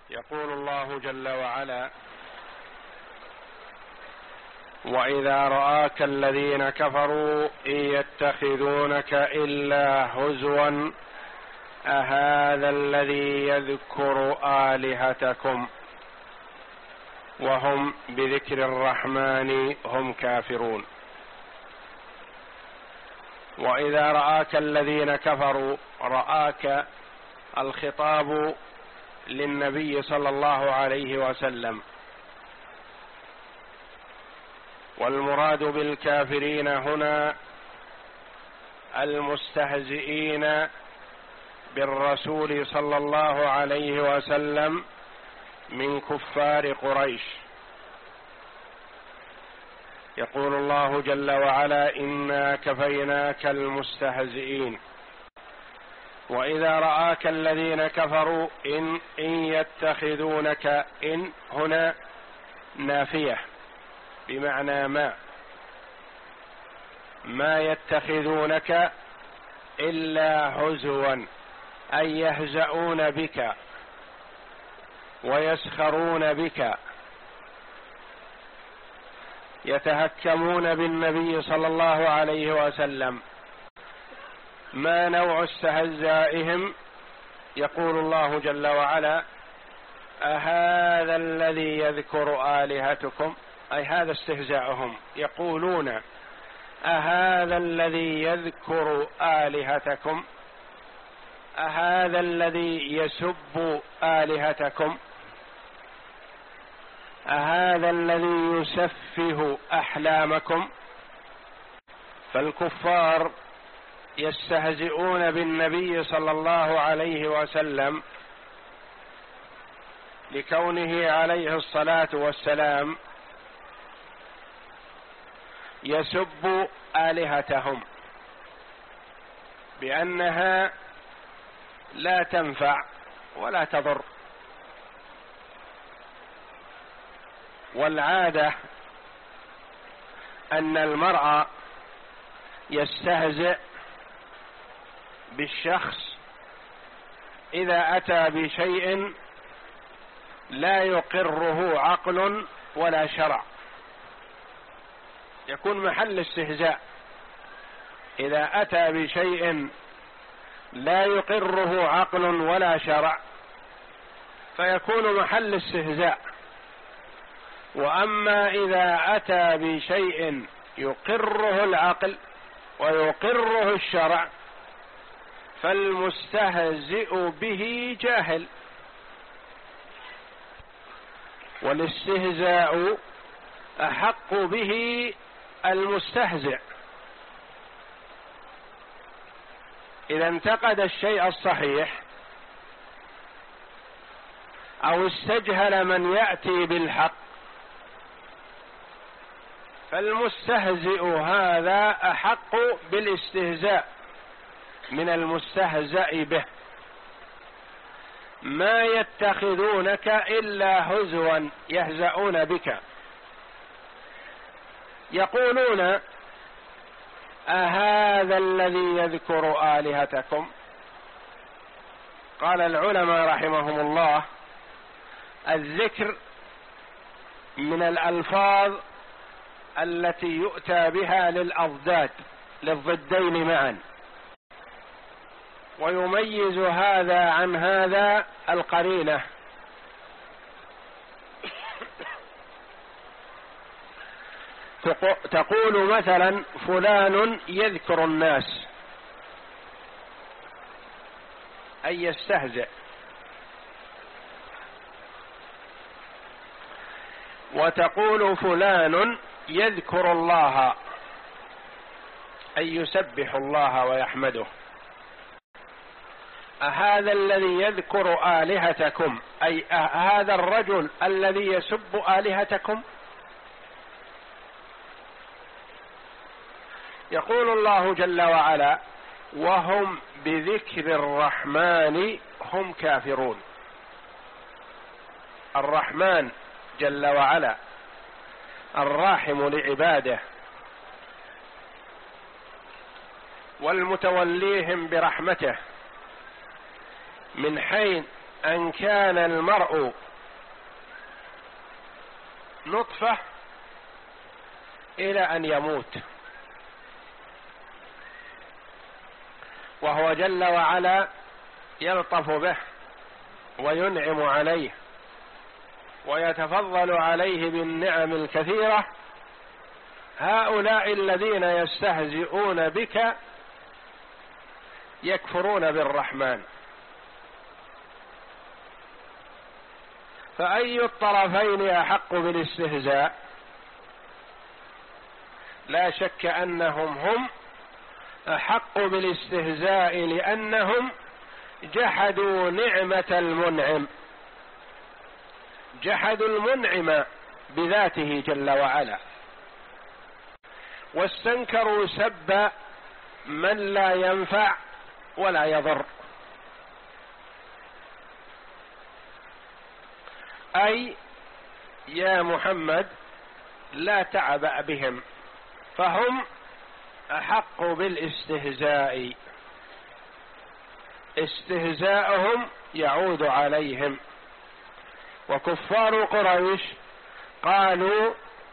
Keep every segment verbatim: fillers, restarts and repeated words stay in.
يقول الله جل وعلا: وإذا رآك الذين كفروا إن يتخذونك إلا هزوا أهذا الذي يذكر آلهتكم وهم بذكر الرحمن هم كافرون. وإذا رآك الذين كفروا، رآك الخطاب للنبي صلى الله عليه وسلم، والمراد بالكافرين هنا المستهزئين بالرسول صلى الله عليه وسلم من كفار قريش. يقول الله جل وعلا: إنا كفيناك المستهزئين. وإذا رآك الذين كفروا إن, إن يتخذونك، إن هنا نافية بمعنى ما ما يتخذونك إلا هزوا، أي يهزؤون بك ويسخرون بك، يتهكمون بالنبي صلى الله عليه وسلم. ما نوع استهزائهم؟ يقول الله جل وعلا: أهذا الذي يذكر آلهتكم، أي هذا استهزاؤهم، يقولون: أهذا الذي يذكر آلهتكم، أهذا الذي يسب آلهتكم، أهذا الذي يسفه أحلامكم. فالكفار يستهزئون بالنبي صلى الله عليه وسلم لكونه عليه الصلاة والسلام يسب آلهتهم بأنها لا تنفع ولا تضر. والعادة أن المرء يستهزئ بالشخص إذا أتى بشيء لا يقره عقل ولا شرع، يكون محل استهزاء. إذا أتى بشيء لا يقره عقل ولا شرع فيكون محل استهزاء. وأما إذا أتى بشيء يقره العقل ويقره الشرع فالمستهزئ به جاهل. والاستهزاء أحق به المستهزئ. إذا انتقد الشيء الصحيح أو استجهل من يأتي بالحق فالمستهزئ هذا أحق بالاستهزاء من المستهزأ به. ما يتخذونك إلا هزوا، يهزؤون بك، يقولون: أهذا الذي يذكر آلهتكم. قال العلماء رحمهم الله: الذكر من الألفاظ التي يؤتى بها للأضداد، للضدين معا، ويميز هذا عن هذا القرينة. تقول مثلا: فلان يذكر الناس، أي يستهزئ. وتقول: فلان يذكر الله، أي يسبح الله ويحمده. أهذا الذي يذكر آلهتكم، أي هذا الرجل الذي يسب آلهتكم. يقول الله جل وعلا: وهم بذكر الرحمن هم كافرون. الرحمن جل وعلا الراحم لعباده والمتوليهم برحمته، من حين أن كان المرء نطفة إلى أن يموت، وهو جل وعلا يلطف به وينعم عليه ويتفضل عليه بالنعم الكثيرة. هؤلاء الذين يستهزئون بك يكفرون بالرحمن، فأي الطرفين أحق بالاستهزاء؟ لا شك أنهم هم أحق بالاستهزاء، لأنهم جحدوا نعمة المنعم، جحدوا المنعم بذاته جل وعلا، واستنكروا سب من لا ينفع ولا يضر، أي يا محمد لا تعبأ بهم، فهم أحق بالاستهزاء، استهزاءهم يعود عليهم. وكفار قريش قالوا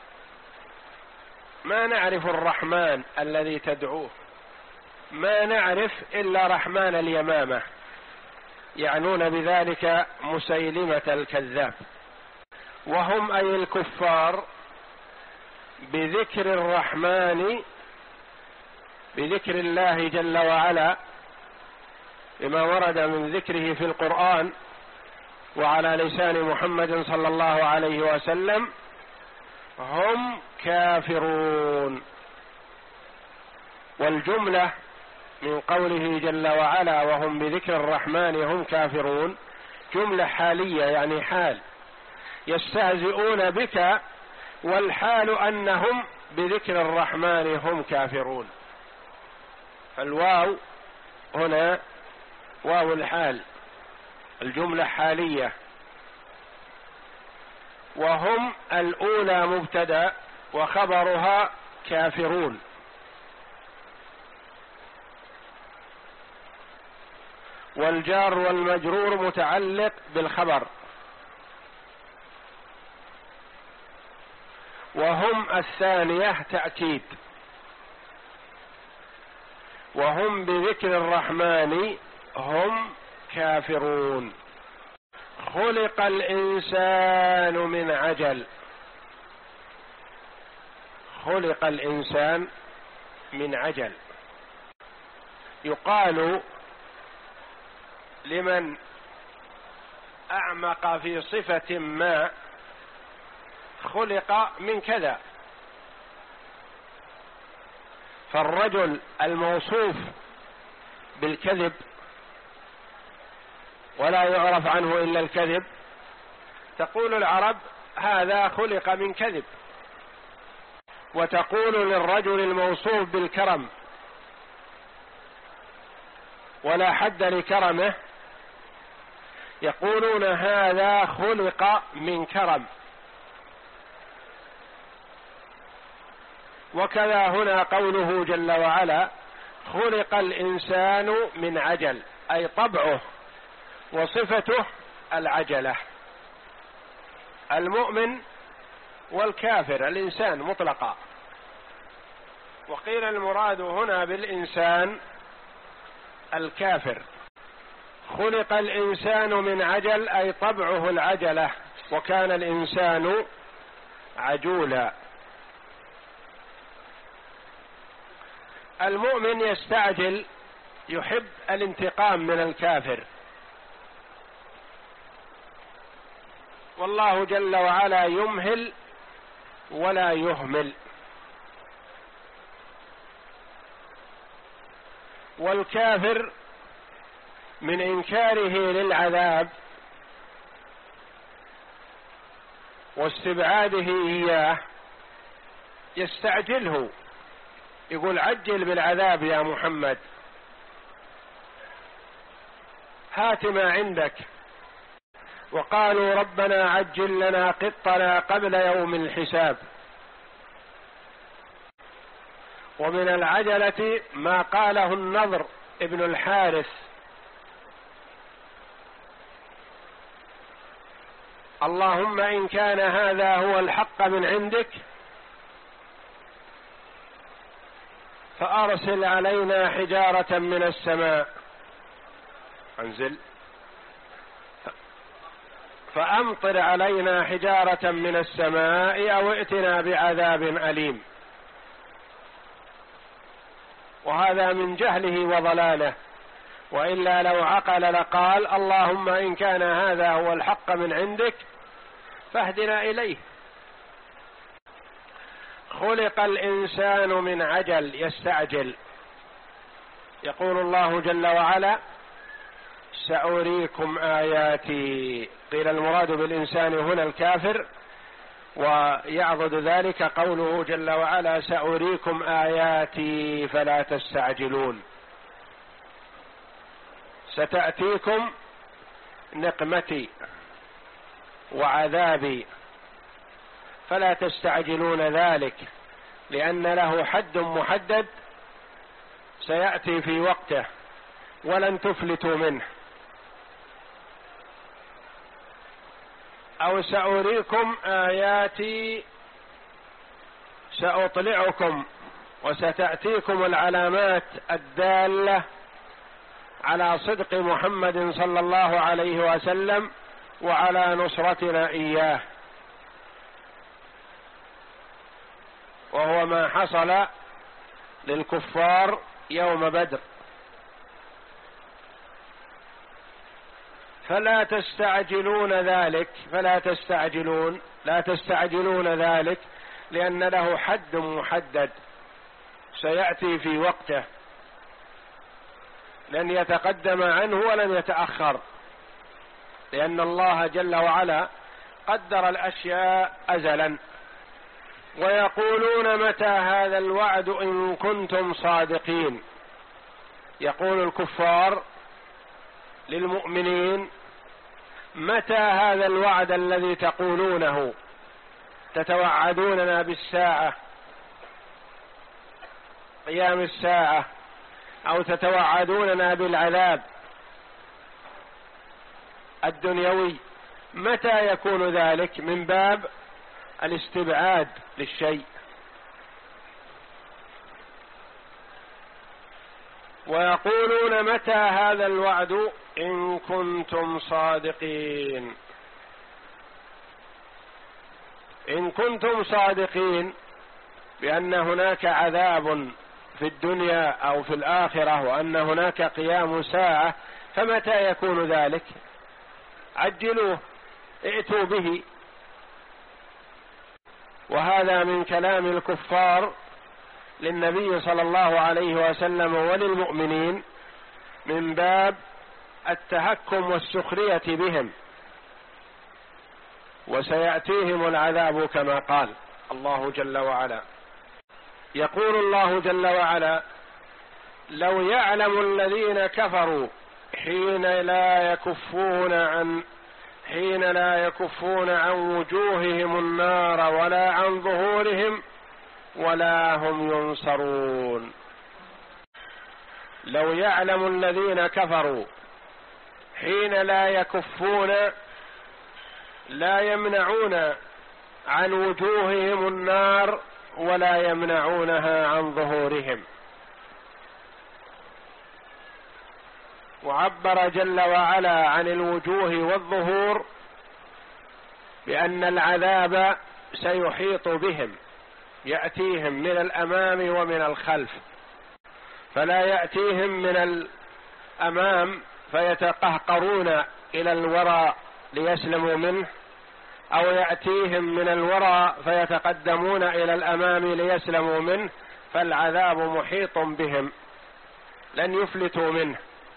ما نعرف الرحمن الذي تدعوه، ما نعرف إلا رحمن اليمامة، يعنون بذلك مسيلمة الكذاب. وهم أي الكفار بذكر الرحمن، بذكر الله جل وعلا بما ورد من ذكره في القرآن وعلى لسان محمد صلى الله عليه وسلم، هم كافرون. والجملة من قوله جل وعلا وهم بذكر الرحمن هم كافرون جملة حالية، يعني حال، يستهزئون بك والحال أنهم بذكر الرحمن هم كافرون. فالواو هنا واو الحال، الجملة حالية، وهم الأولى مبتدأ وخبرها كافرون. والجار والمجرور متعلق بالخبر. وهم الثانية تأكيد، وهم بذكر الرحمن هم كافرون. خلق الإنسان من عجل، خلق الإنسان من عجل. يقال لمن أعمق في صفة ما خلق من كذا، فالرجل الموصوف بالكذب ولا يعرف عنه إلا الكذب، تقول العرب هذا خلق من كذب. وتقول للرجل الموصوف بالكرم ولا حد لكرمه، يقولون هذا خلق من كرم. وكذا هنا قوله جل وعلا خلق الإنسان من عجل، أي طبعه وصفته العجلة. المؤمن والكافر الإنسان مطلقا، وقيل المراد هنا بالإنسان الكافر. خلق الإنسان من عجل أي طبعه العجلة، وكان الإنسان عجولا. المؤمن يستعجل، يحب الانتقام من الكافر، والله جل وعلا يمهل ولا يهمل. والكافر من إنكاره للعذاب واستبعاده إياه يستعجله، يقول عجل بالعذاب يا محمد، هات ما عندك. وقالوا ربنا عجل لنا قطنا قبل يوم الحساب. ومن العجلة ما قاله النضر ابن الحارث اللهم إن كان هذا هو الحق من عندك فأرسل علينا حجارة من السماء، أنزل فأمطر علينا حجارة من السماء أو ائتنا بعذاب أليم. وهذا من جهله وضلاله، وإلا لو عقل لقال اللهم إن كان هذا هو الحق من عندك فاهدنا إليه. خلق الإنسان من عجل يستعجل. يقول الله جل وعلا سأريكم آياتي، قيل المراد بالإنسان هنا الكافر، ويعضد ذلك قوله جل وعلا سأريكم آياتي فلا تستعجلون. ستأتيكم نقمتي وعذابي فلا تستعجلون ذلك، لأن له حد محدد سيأتي في وقته ولن تفلتوا منه. أو سأريكم آياتي، سأطلعكم وستأتيكم العلامات الدالة على صدق محمد صلى الله عليه وسلم وعلى نصرتنا إياه، وهو ما حصل للكفار يوم بدر. فلا تستعجلون ذلك، فلا تستعجلون لا تستعجلون ذلك، لأن له حد محدد سيأتي في وقته، لن يتقدم عنه ولن يتأخر، لأن الله جل وعلا قدر الأشياء أزلا. ويقولون متى هذا الوعد إن كنتم صادقين. يقول الكفار للمؤمنين متى هذا الوعد الذي تقولونه، تتوعدوننا بالساعة، قيام الساعة، أو تتوعدوننا بالعذاب الدنيوي، متى يكون ذلك؟ من باب الاستبعاد للشيء. ويقولون متى هذا الوعد إن كنتم صادقين. إن كنتم صادقين بأن هناك عذاب في الدنيا أو في الآخرة وأن هناك قيام ساعة، فمتى يكون ذلك؟ عجلوه، ائتوا به. وهذا من كلام الكفار للنبي صلى الله عليه وسلم وللمؤمنين من باب التهكم والسخرية بهم، وسيأتيهم العذاب كما قال الله جل وعلا. يقول الله جل وعلا لو يعلم الذين كفروا حين لا يكفون عن حين لا يكفون عن وجوههم النار ولا عن ظهورهم ولا هم ينصرون. لو يعلم الذين كفروا حين لا يكفون، لا يمنعون عن وجوههم النار ولا يمنعونها عن ظهورهم. وعبر جل وعلا عن الوجوه والظهور بأن العذاب سيحيط بهم، يأتيهم من الأمام ومن الخلف، فلا يأتيهم من الأمام فيتقهقرون إلى الوراء ليسلموا منه، أو يأتيهم من الوراء فيتقدمون إلى الأمام ليسلموا منه، فالعذاب محيط بهم لن يفلتوا منه.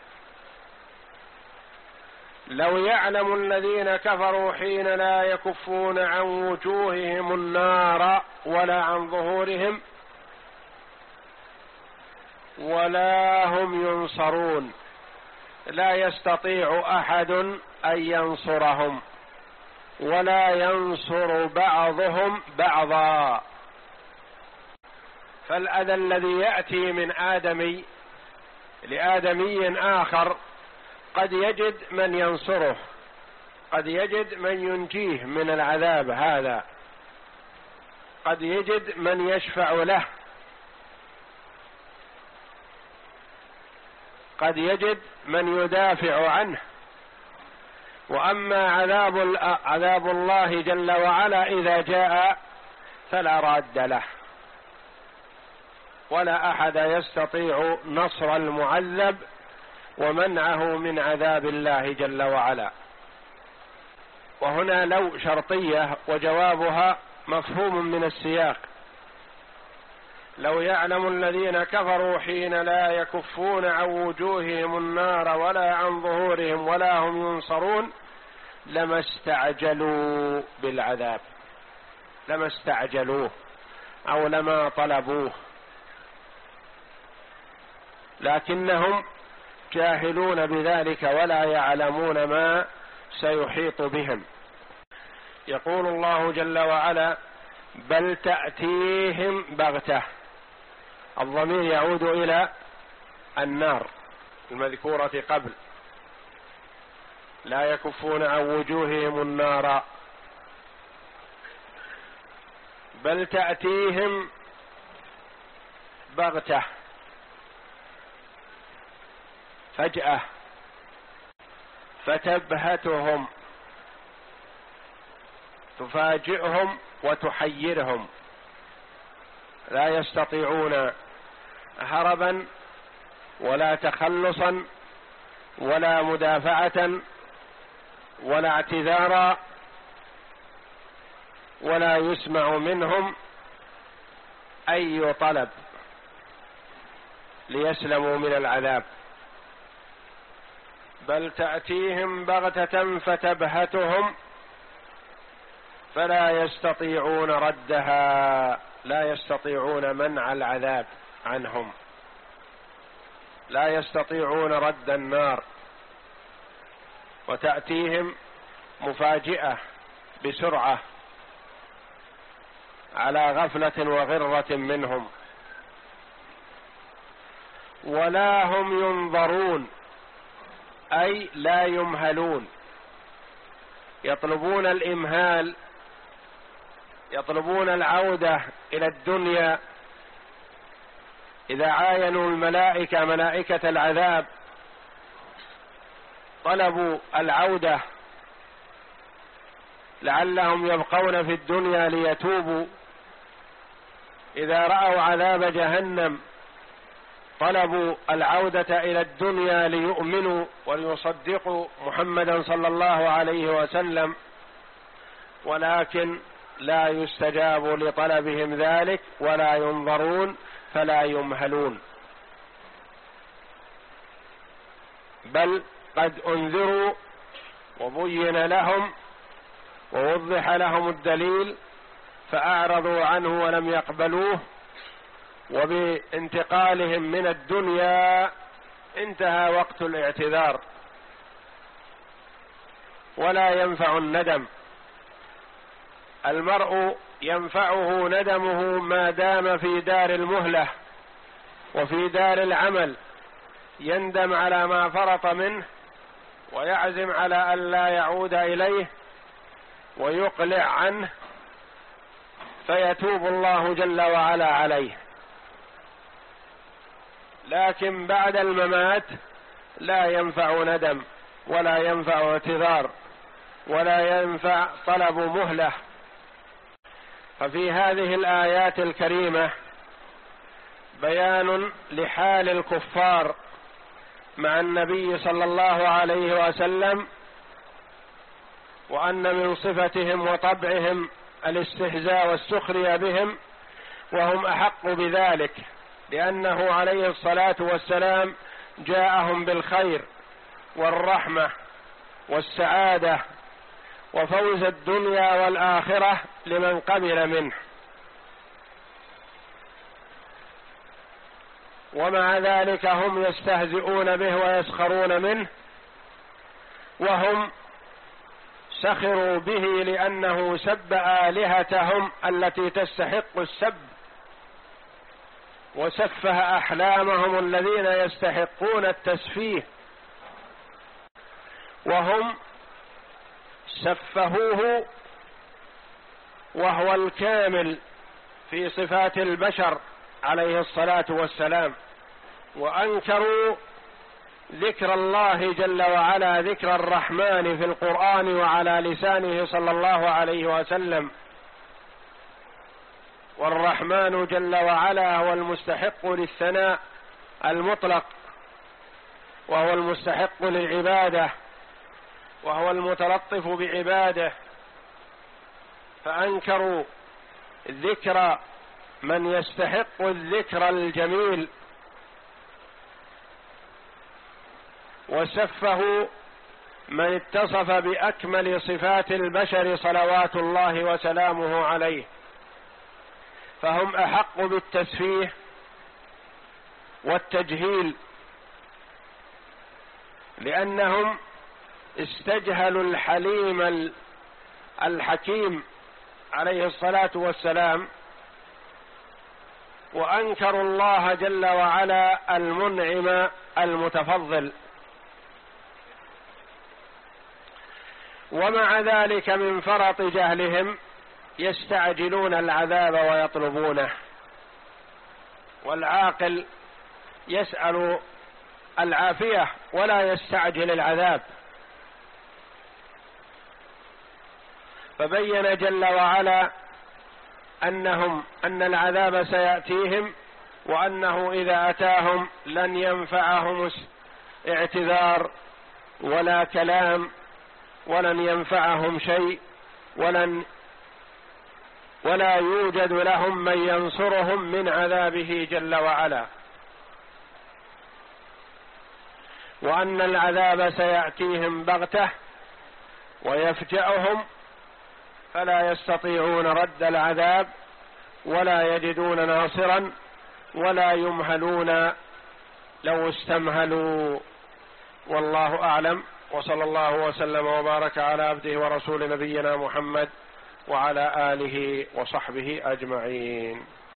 لو يعلم الذين كفروا حين لا يكفون عن وجوههم النار ولا عن ظهورهم ولا هم ينصرون، لا يستطيع أحد أن ينصرهم ولا ينصر بعضهم بعضا. فالأذى الذي يأتي من آدمي لآدمي آخر قد يجد من ينصره قد يجد من ينجيه من العذاب هذا، قد يجد من يشفع له، قد يجد من يدافع عنه. وأما عذاب عذاب الله جل وعلا إذا جاء فلا راد له، ولا أحد يستطيع نصر المعذب ومنعه من عذاب الله جل وعلا. وهنا لو شرطية وجوابها مفهوم من السياق. لو يعلم الذين كفروا حين لا يكفون عن وجوههم النار ولا عن ظهورهم ولا هم ينصرون لما استعجلوا بالعذاب، لما استعجلوه أو لما طلبوه، لكنهم جاهلون بذلك ولا يعلمون ما سيحيط بهم. يقول الله جل وعلا: بل تأتيهم بغتة. الضمير يعود إلى النار المذكورة قبل، لا يكفون عن وجوههم النار. بل تأتيهم بغتة، فجأة، فتبهتهم، تفاجئهم وتحيرهم، لا يستطيعون هربا ولا تخلصا ولا مدافعة ولا اعتذارا، ولا يسمع منهم أي طلب ليسلموا من العذاب. بل تأتيهم بغتة فتبهتهم فلا يستطيعون ردها، لا يستطيعون منع العذاب عنهم، لا يستطيعون رد النار. وتأتيهم مفاجئة بسرعة على غفلة وغرة منهم، ولا هم ينظرون أي لا يمهلون. يطلبون الإمهال، يطلبون العودة إلى الدنيا. إذا عاينوا الملائكة ملائكة العذاب طلبوا العودة لعلهم يبقون في الدنيا ليتوبوا. إذا رأوا عذاب جهنم طلبوا العودة إلى الدنيا ليؤمنوا وليصدقوا محمدا صلى الله عليه وسلم، ولكن لا يستجاب لطلبهم ذلك ولا ينظرون فلا يمهلون. بل قد أنذروا وبين لهم ووضح لهم الدليل فأعرضوا عنه ولم يقبلوه، وبانتقالهم من الدنيا انتهى وقت الاعتذار ولا ينفع الندم. المرء ينفعه ندمه ما دام في دار المهلة وفي دار العمل، يندم على ما فرط منه ويعزم على أن لا يعود إليه ويقلع عنه، فيتوب الله جل وعلا عليه. لكن بعد الممات لا ينفع ندم ولا ينفع اعتذار ولا ينفع طلب مهلة. ففي هذه الآيات الكريمة بيان لحال الكفار مع النبي صلى الله عليه وسلم، وأن من صفتهم وطبعهم الاستهزاء والسخرية بهم، وهم أحق بذلك لأنه عليه الصلاة والسلام جاءهم بالخير والرحمة والسعادة وفوز الدنيا والآخرة لمن قبل منه. ومع ذلك هم يستهزئون به ويسخرون منه، وهم سخروا به لأنه سب آلهتهم التي تستحق السب، وسفه أحلامهم الذين يستحقون التسفيه. وهم سفهوه وهو الكامل في صفات البشر عليه الصلاة والسلام، وأنكروا ذكر الله جل وعلا، ذكر الرحمن في القرآن وعلى لسانه صلى الله عليه وسلم. والرحمن جل وعلا هو المستحق للثناء المطلق، وهو المستحق للعبادة، وهو المتلطف بعباده، فأنكروا ذكر من يستحق الذكر الجميل، وسفهوا من اتصف بأكمل صفات البشر صلوات الله وسلامه عليه، فهم أحق بالتسفيه والتجهيل، لأنهم استجهلوا الحليم الحكيم عليه الصلاة والسلام، وأنكروا الله جل وعلا المنعم المتفضل. ومع ذلك من فرط جهلهم يستعجلون العذاب ويطلبونه، والعاقل يسأل العافية ولا يستعجل العذاب. فبين جل وعلا أنهم أن العذاب سيأتيهم، وأنه إذا أتاهم لن ينفعهم اعتذار ولا كلام، ولن ينفعهم شيء، ولن ولا يوجد لهم من ينصرهم من عذابه جل وعلا، وأن العذاب سيأتيهم بغتة ويفجأهم، فلا يستطيعون رد العذاب، ولا يجدون ناصرا، ولا يمهلون لو استمهلوا. والله أعلم، وصلى الله وسلم وبارك على عبده ورسول نبينا محمد وعلى آله وصحبه أجمعين.